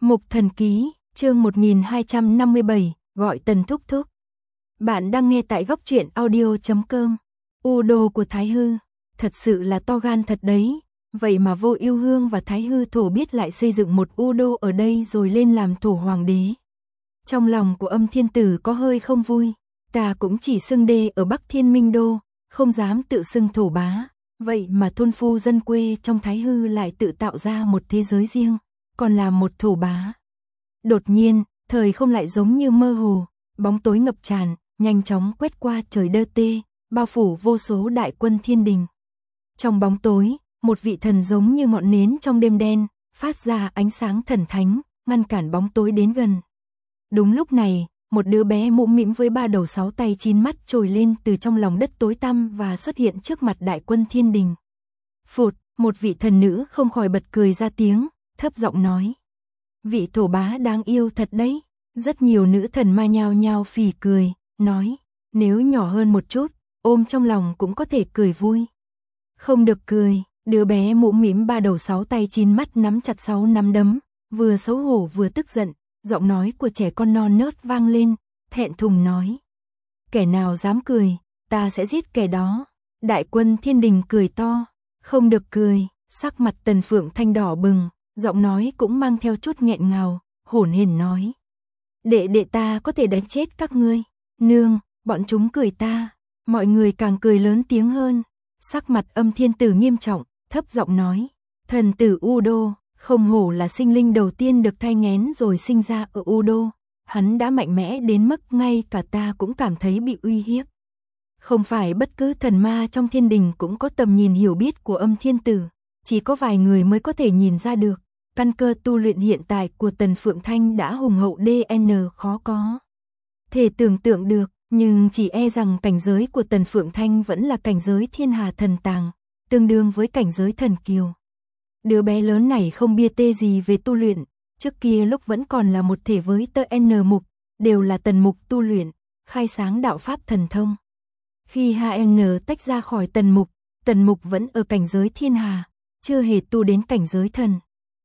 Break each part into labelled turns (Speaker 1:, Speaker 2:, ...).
Speaker 1: Mục Thần Ký, chương 1257, gọi Tần Thúc Thúc. Bạn đang nghe tại góc truyện audio.com. U Đô của Thái Hư, thật sự là to gan thật đấy. Vậy mà Vô Ưu Hương và Thái Hư Thổ biết lại xây dựng một U Đô ở đây rồi lên làm thổ hoàng đế. Trong lòng của Âm Thiên Tử có hơi không vui. Ta cũng chỉ xưng đê ở Bắc Thiên Minh Đô, không dám tự xưng thổ bá. Vậy mà thôn phu dân quê trong Thái Hư lại tự tạo ra một thế giới riêng, còn là một thổ bá. Đột nhiên, thời không lại giống như mơ hồ, bóng tối ngập tràn, nhanh chóng quét qua trời đơ tê, bao phủ vô số đại quân thiên đình. Trong bóng tối, một vị thần giống như ngọn nến trong đêm đen, phát ra ánh sáng thần thánh, ngăn cản bóng tối đến gần. Đúng lúc này, một đứa bé mũm mĩm với 3 đầu 6 tay 9 mắt trồi lên từ trong lòng đất tối tăm và xuất hiện trước mặt đại quân thiên đình. Phụt, một vị thần nữ không khỏi bật cười ra tiếng, thấp giọng nói. Vị thổ bá đáng yêu thật đấy. Rất nhiều nữ thần ma nhao nhao phì cười, nói, nếu nhỏ hơn một chút, ôm trong lòng cũng có thể cười vui. Không được cười, đứa bé mũm mĩm 3 đầu 6 tay 9 mắt nắm chặt 6 nắm đấm, vừa xấu hổ vừa tức giận, giọng nói của trẻ con non nớt vang lên, thẹn thùng nói. Kẻ nào dám cười, ta sẽ giết kẻ đó. Đại quân thiên đình cười to, không được cười, sắc mặt Tần Phượng Thanh đỏ bừng, giọng nói cũng mang theo chút nghẹn ngào, hổn hển nói. Đệ ta có thể đánh chết các ngươi. Nương, bọn chúng cười ta. Mọi người càng cười lớn tiếng hơn. Sắc mặt Âm Thiên Tử nghiêm trọng, thấp giọng nói. Thần tử U Đô, không hổ là sinh linh đầu tiên được thai nghén rồi sinh ra ở U Đô. Hắn đã mạnh mẽ đến mức ngay cả ta cũng cảm thấy bị uy hiếp. Không phải bất cứ thần ma trong thiên đình cũng có tầm nhìn hiểu biết của Âm Thiên Tử. Chỉ có vài người mới có thể nhìn ra được. Căn cơ tu luyện hiện tại của Tần Phượng Thanh đã hùng hậu DN khó có thể tưởng tượng được, nhưng chỉ e rằng cảnh giới của Tần Phượng Thanh vẫn là cảnh giới thiên hà thần tàng, tương đương với cảnh giới thần kiều. Đứa bé lớn này không bia tê gì về tu luyện, trước kia lúc vẫn còn là một thể với TN Mục, đều là Tần Mục tu luyện, khai sáng đạo pháp thần thông. Khi HN tách ra khỏi Tần Mục vẫn ở cảnh giới thiên hà, chưa hề tu đến cảnh giới thần.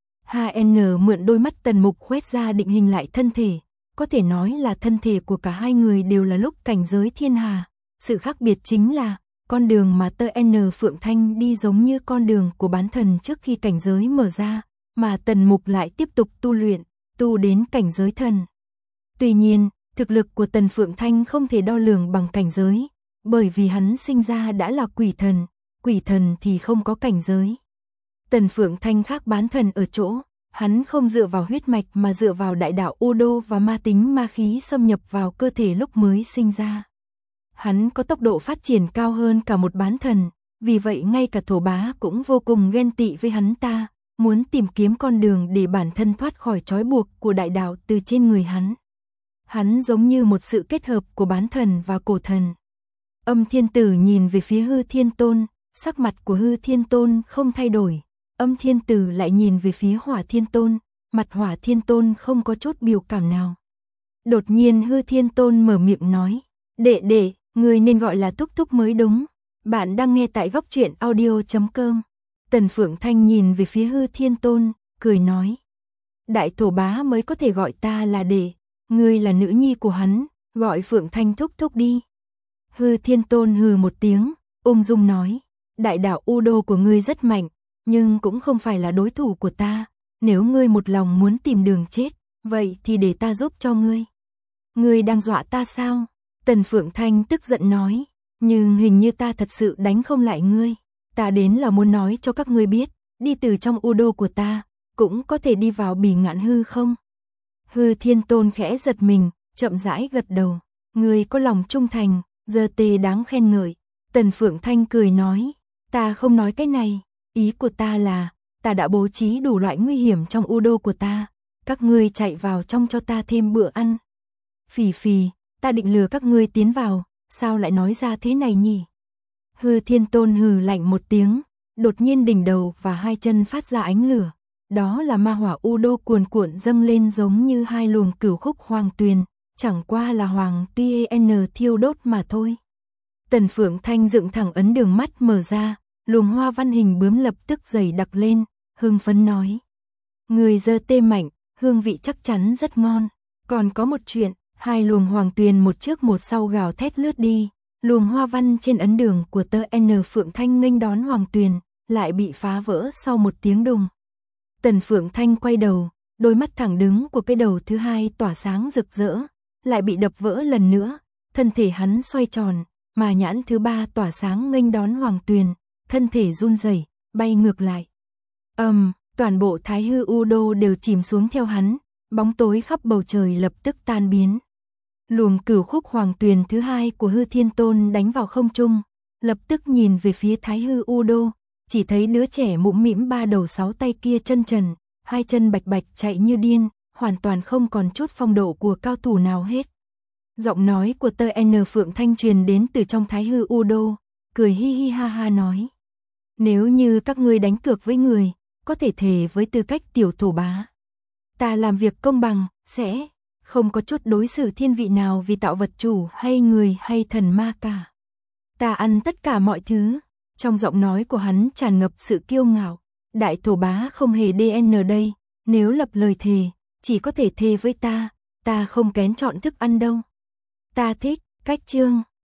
Speaker 1: HN mượn đôi mắt Tần Mục khoét ra định hình lại thân thể, có thể nói là thân thể của cả hai người đều là lúc cảnh giới thiên hà. Sự khác biệt chính là, con đường mà TN Phượng Thanh đi giống như con đường của bán thần trước khi cảnh giới mở ra, mà Tần Mục lại tiếp tục tu luyện, tu đến cảnh giới thần. Tuy nhiên, thực lực của Tần Phượng Thanh không thể đo lường bằng cảnh giới, bởi vì hắn sinh ra đã là quỷ thần thì không có cảnh giới. Tần Phượng Thanh khác bán thần ở chỗ, hắn không dựa vào huyết mạch mà dựa vào đại đạo U Đô và ma tính ma khí xâm nhập vào cơ thể lúc mới sinh ra. Hắn có tốc độ phát triển cao hơn cả một bán thần, vì vậy ngay cả thổ bá cũng vô cùng ghen tị với hắn ta, muốn tìm kiếm con đường để bản thân thoát khỏi trói buộc của đại đạo từ trên người hắn. Hắn giống như một sự kết hợp của bán thần và cổ thần. Âm Thiên Tử nhìn về phía Hư Thiên Tôn, sắc mặt của Hư Thiên Tôn không thay đổi. Âm Thiên Tử lại nhìn về phía Hỏa Thiên Tôn, mặt Hỏa Thiên Tôn không có chút biểu cảm nào. Đột nhiên Hư Thiên Tôn mở miệng nói, đệ, người nên gọi là Thúc Thúc mới đúng. Bạn đang nghe tại góc truyện audio.com. Tần Phượng Thanh nhìn về phía Hư Thiên Tôn, cười nói, đại thổ bá mới có thể gọi ta là đệ, ngươi là nữ nhi của hắn, gọi Phượng Thanh Thúc Thúc đi. Hư Thiên Tôn hừ một tiếng, ung dung nói, đại đạo U Đô của ngươi rất mạnh, nhưng cũng không phải là đối thủ của ta, nếu ngươi một lòng muốn tìm đường chết, vậy thì để ta giúp cho ngươi. Ngươi đang dọa ta sao? Tần Phượng Thanh tức giận nói, nhưng hình như ta thật sự đánh không lại ngươi, ta đến là muốn nói cho các ngươi biết, đi từ trong U Đô của ta, cũng có thể đi vào Bỉ Ngạn hư không? Hư Thiên Tôn khẽ giật mình, chậm rãi gật đầu, ngươi có lòng trung thành, giờ tề đáng khen ngợi. Tần Phượng Thanh cười nói, ta không nói cái này. Ý của ta là, ta đã bố trí đủ loại nguy hiểm trong U Đô của ta, các ngươi chạy vào trong cho ta thêm bữa ăn. Phì, ta định lừa các ngươi tiến vào, sao lại nói ra thế này nhỉ? Hư Thiên Tôn hừ lạnh một tiếng, đột nhiên đỉnh đầu và hai chân phát ra ánh lửa. Đó là ma hỏa U Đô cuồn cuộn dâng lên giống như hai luồng cửu khúc hoàng tuyền, chẳng qua là hoàng TN thiêu đốt mà thôi. Tần Phượng Thanh dựng thẳng ấn đường mắt mở ra. Luồng hoa văn hình bướm lập tức dày đặc lên, hưng phấn nói. Người giơ tê mạnh, hương vị chắc chắn rất ngon. Còn có một chuyện, hai luồng hoàng tuyền một trước một sau gào thét lướt đi, luồng hoa văn trên ấn đường của tơ N Phượng Thanh nghênh đón hoàng tuyền, lại bị phá vỡ sau một tiếng đùng. Tần Phượng Thanh quay đầu, đôi mắt thẳng đứng của cái đầu thứ hai tỏa sáng rực rỡ, lại bị đập vỡ lần nữa, thân thể hắn xoay tròn, mà nhãn thứ ba tỏa sáng nghênh đón hoàng tuyền, thân thể run rẩy, bay ngược lại. Toàn bộ Thái Hư U Đô đều chìm xuống theo hắn, bóng tối khắp bầu trời lập tức tan biến. Luồng cửu khúc hoàng tuyền thứ hai của Hư Thiên Tôn đánh vào không trung, lập tức nhìn về phía Thái Hư U Đô, chỉ thấy đứa trẻ mũm mĩm ba đầu sáu tay kia chân trần, hai chân bạch bạch chạy như điên, hoàn toàn không còn chút phong độ của cao thủ nào hết. Giọng nói của tơ N Phượng Thanh truyền đến từ trong Thái Hư U Đô, cười hi hi ha ha nói: nếu như các ngươi đánh cược với người, có thể thề với tư cách tiểu thổ bá, ta làm việc công bằng, sẽ không có chút đối xử thiên vị nào vì tạo vật chủ hay người hay thần ma cả. Ta ăn tất cả mọi thứ. Trong giọng nói của hắn tràn ngập sự kiêu ngạo. Đại thổ bá không hề DN đây, nếu lập lời thề, chỉ có thể thề với ta không kén chọn thức ăn đâu. Ta thích cách chương